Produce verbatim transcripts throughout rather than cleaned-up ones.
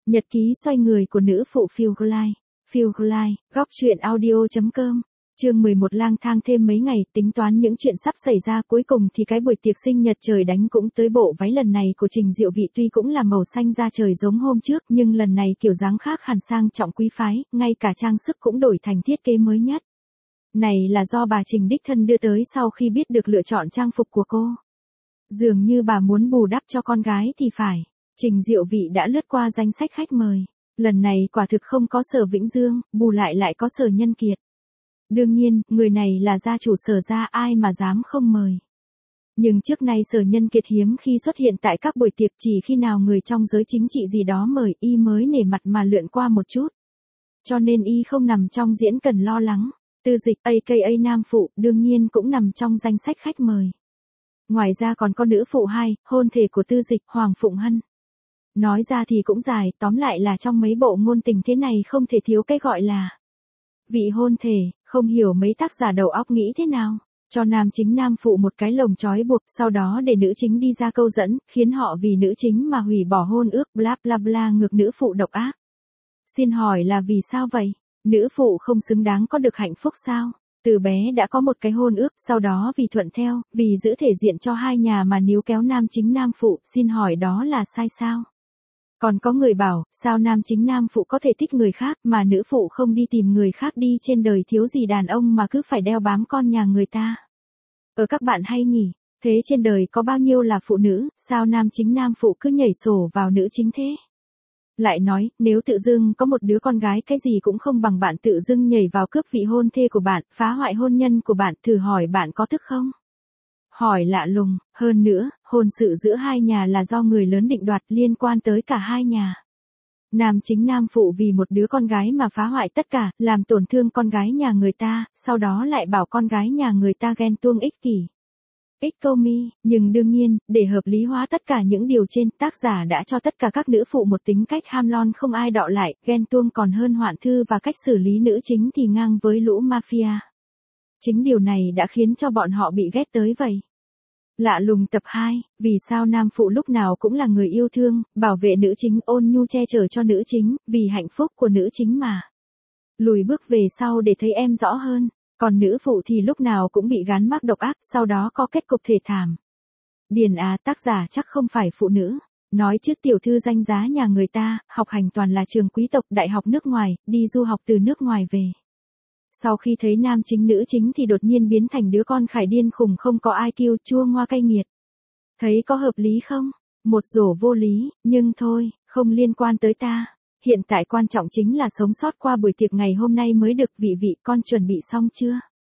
Nhật ký xoay người của nữ phụ Phiêu Glide. Phiêu Glide, góc truyện audio.com. Chương mười một lang thang thêm mấy ngày, tính toán những chuyện sắp xảy ra, cuối cùng thì cái buổi tiệc sinh nhật trời đánh cũng tới. Bộ váy lần này của Trình Diệu Vị tuy cũng là màu xanh da trời giống hôm trước, nhưng lần này kiểu dáng khác hẳn, sang trọng quý phái, ngay cả trang sức cũng đổi thành thiết kế mới nhất. Này là do bà Trình đích thân đưa tới sau khi biết được lựa chọn trang phục của cô. Dường như bà muốn bù đắp cho con gái thì phải. Trình Diệu Vị đã lướt qua danh sách khách mời. Lần này quả thực không có Sở Vĩnh Dương, bù lại lại có Sở Nhân Kiệt. Đương nhiên, người này là gia chủ Sở gia, ai mà dám không mời. Nhưng trước nay Sở Nhân Kiệt hiếm khi xuất hiện tại các buổi tiệc, chỉ khi nào người trong giới chính trị gì đó mời y mới nể mặt mà lượn qua một chút. Cho nên y không nằm trong diễn cần lo lắng. Tư Dịch a ca a Nam Phụ đương nhiên cũng nằm trong danh sách khách mời. Ngoài ra còn có nữ phụ hai, hôn thể của Tư Dịch, Hoàng Phụng Hân. Nói ra thì cũng dài, tóm lại là trong mấy bộ ngôn tình thế này không thể thiếu cái gọi là vị hôn thể. Không hiểu mấy tác giả đầu óc nghĩ thế nào, cho nam chính nam phụ một cái lồng trói buộc, sau đó để nữ chính đi ra câu dẫn, khiến họ vì nữ chính mà hủy bỏ hôn ước, bla bla bla. Ngược nữ phụ độc ác. Xin hỏi là vì sao vậy? Nữ phụ không xứng đáng có được hạnh phúc sao? Từ bé đã có một cái hôn ước, sau đó vì thuận theo, vì giữ thể diện cho hai nhà mà níu kéo nam chính nam phụ, xin hỏi đó là sai sao? Còn có người bảo, sao nam chính nam phụ có thể thích người khác mà nữ phụ không đi tìm người khác đi, trên đời thiếu gì đàn ông mà cứ phải đeo bám con nhà người ta. Ờ các bạn hay nhỉ, thế trên đời có bao nhiêu là phụ nữ, sao nam chính nam phụ cứ nhảy sổ vào nữ chính thế? Lại nói, nếu tự dưng có một đứa con gái cái gì cũng không bằng bạn tự dưng nhảy vào cướp vị hôn thê của bạn, phá hoại hôn nhân của bạn, thử hỏi bạn có tức không? Hỏi lạ lùng, hơn nữa, hôn sự giữa hai nhà là do người lớn định đoạt, liên quan tới cả hai nhà. Nam chính nam phụ vì một đứa con gái mà phá hoại tất cả, làm tổn thương con gái nhà người ta, sau đó lại bảo con gái nhà người ta ghen tuông ích kỷ. Ích câu mi, nhưng đương nhiên, để hợp lý hóa tất cả những điều trên, tác giả đã cho tất cả các nữ phụ một tính cách ham lon không ai đọ lại, ghen tuông còn hơn hoạn thư, và cách xử lý nữ chính thì ngang với lũ mafia. Chính điều này đã khiến cho bọn họ bị ghét tới vậy. Lạ lùng tập hai, vì sao nam phụ lúc nào cũng là người yêu thương, bảo vệ nữ chính, ôn nhu che chở cho nữ chính, vì hạnh phúc của nữ chính mà. Lùi bước về sau để thấy em rõ hơn, còn nữ phụ thì lúc nào cũng bị gán mác độc ác, sau đó có kết cục thê thảm. Điền à, tác giả chắc không phải phụ nữ. Nói trước tiểu thư danh giá nhà người ta, học hành toàn là trường quý tộc, đại học nước ngoài, đi du học từ nước ngoài về. Sau khi thấy nam chính nữ chính thì đột nhiên biến thành đứa con khải điên khùng không có i kiu, chua ngoa cay nghiệt. Thấy có hợp lý không? Một rổ vô lý, nhưng thôi, không liên quan tới ta. Hiện tại quan trọng chính là sống sót qua buổi tiệc ngày hôm nay mới được. Vị vị, con chuẩn bị xong chưa?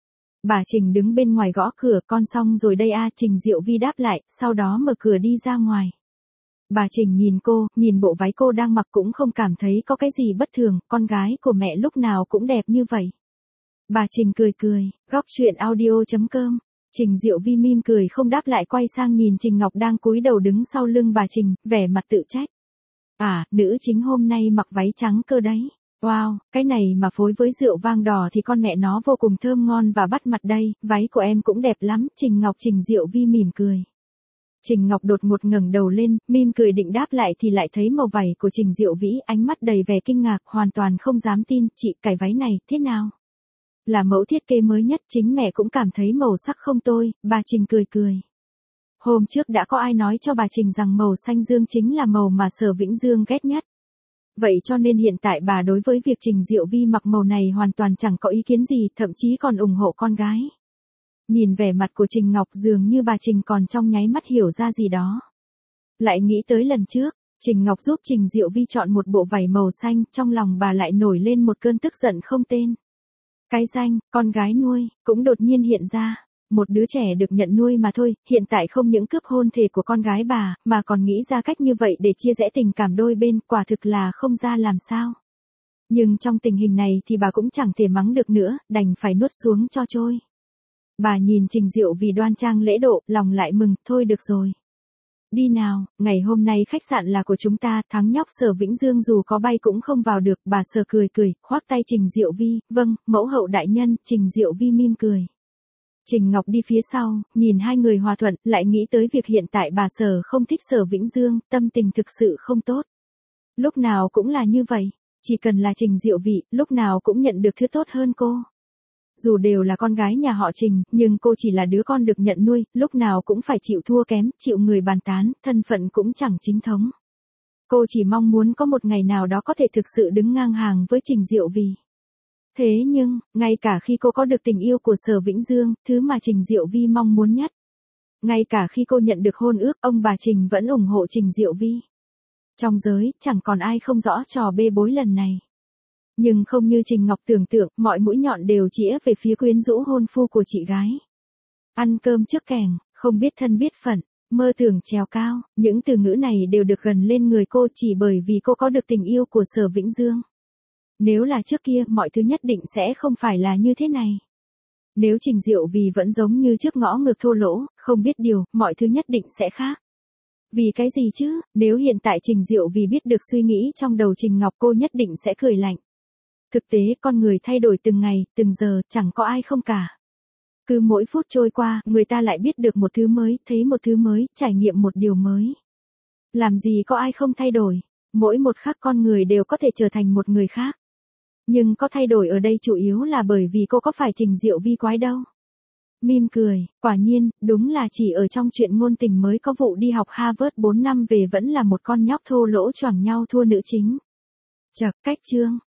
Bà Trình đứng bên ngoài gõ cửa, con xong rồi đây a. Trình Diệu Vi đáp lại, sau đó mở cửa đi ra ngoài. Bà Trình nhìn cô, nhìn bộ váy cô đang mặc cũng không cảm thấy có cái gì bất thường, con gái của mẹ lúc nào cũng đẹp như vậy. Bà Trình cười cười, góc truyện audio.com. Trình Diệu Vi mỉm cười không đáp lại, quay sang nhìn Trình Ngọc đang cúi đầu đứng sau lưng bà Trình, vẻ mặt tự trách. À, nữ chính hôm nay mặc váy trắng cơ đấy. Wow, cái này mà phối với rượu vang đỏ thì con mẹ nó vô cùng thơm ngon và bắt mặt đây, váy của em cũng đẹp lắm. Trình Ngọc. Trình Diệu Vi mỉm cười. Trình Ngọc đột ngột ngẩng đầu lên, mỉm cười định đáp lại thì lại thấy màu vảy của Trình Diệu Vĩ, ánh mắt đầy vẻ kinh ngạc, hoàn toàn không dám tin. Chị, cái váy này, thế nào? Là mẫu thiết kế mới nhất, chính mẹ cũng cảm thấy màu sắc không tồi. Bà Trình cười cười. Hôm trước đã có ai nói cho bà Trình rằng màu xanh dương chính là màu mà Sở Vĩnh Dương ghét nhất. Vậy cho nên hiện tại bà đối với việc Trình Diệu Vi mặc màu này hoàn toàn chẳng có ý kiến gì, thậm chí còn ủng hộ con gái. Nhìn vẻ mặt của Trình Ngọc, dường như bà Trình còn trong nháy mắt hiểu ra gì đó. Lại nghĩ tới lần trước, Trình Ngọc giúp Trình Diệu Vi chọn một bộ vải màu xanh, trong lòng bà lại nổi lên một cơn tức giận không tên. Cái danh, con gái nuôi, cũng đột nhiên hiện ra. Một đứa trẻ được nhận nuôi mà thôi, hiện tại không những cướp hôn thể của con gái bà, mà còn nghĩ ra cách như vậy để chia rẽ tình cảm đôi bên, quả thực là không ra làm sao. Nhưng trong tình hình này thì bà cũng chẳng thể mắng được nữa, đành phải nuốt xuống cho trôi. Bà nhìn Trình Diệu vì đoan trang lễ độ, lòng lại mừng, thôi được rồi. Đi nào, ngày hôm nay khách sạn là của chúng ta, thằng nhóc Sở Vĩnh Dương dù có bay cũng không vào được. Bà Sở cười cười, khoác tay Trình Diệu Vi, vâng, mẫu hậu đại nhân. Trình Diệu Vi mỉm cười. Trình Ngọc đi phía sau, nhìn hai người hòa thuận, lại nghĩ tới việc hiện tại bà Sở không thích Sở Vĩnh Dương, tâm tình thực sự không tốt. Lúc nào cũng là như vậy, chỉ cần là Trình Diệu Vị, lúc nào cũng nhận được thứ tốt hơn cô. Dù đều là con gái nhà họ Trình, nhưng cô chỉ là đứa con được nhận nuôi, lúc nào cũng phải chịu thua kém, chịu người bàn tán, thân phận cũng chẳng chính thống. Cô chỉ mong muốn có một ngày nào đó có thể thực sự đứng ngang hàng với Trình Diệu Vì. Thế nhưng, ngay cả khi cô có được tình yêu của Sở Vĩnh Dương, thứ mà Trình Diệu Vi mong muốn nhất. Ngay cả khi cô nhận được hôn ước, ông bà Trình vẫn ủng hộ Trình Diệu Vi. Trong giới, chẳng còn ai không rõ trò bê bối lần này. Nhưng không như Trình Ngọc tưởng tượng, mọi mũi nhọn đều chĩa về phía quyến rũ hôn phu của chị gái. Ăn cơm trước kèng, không biết thân biết phận, mơ tưởng trèo cao, những từ ngữ này đều được gần lên người cô chỉ bởi vì cô có được tình yêu của Sở Vĩnh Dương. Nếu là trước kia, mọi thứ nhất định sẽ không phải là như thế này. Nếu Trình Diệu Vì vẫn giống như trước ngõ ngược thô lỗ, không biết điều, mọi thứ nhất định sẽ khác. Vì cái gì chứ, nếu hiện tại Trình Diệu Vì biết được suy nghĩ trong đầu Trình Ngọc cô nhất định sẽ cười lạnh. Thực tế con người thay đổi từng ngày, từng giờ, chẳng có ai không cả. Cứ mỗi phút trôi qua, người ta lại biết được một thứ mới, thấy một thứ mới, trải nghiệm một điều mới. Làm gì có ai không thay đổi, mỗi một khắc con người đều có thể trở thành một người khác. Nhưng có thay đổi ở đây chủ yếu là bởi vì cô có phải Trình Diệu Vi quái đâu. Mỉm cười, quả nhiên, đúng là chỉ ở trong chuyện ngôn tình mới có vụ đi học Harvard bốn năm về vẫn là một con nhóc thô lỗ choảng nhau thua nữ chính. Chậc, cách chương.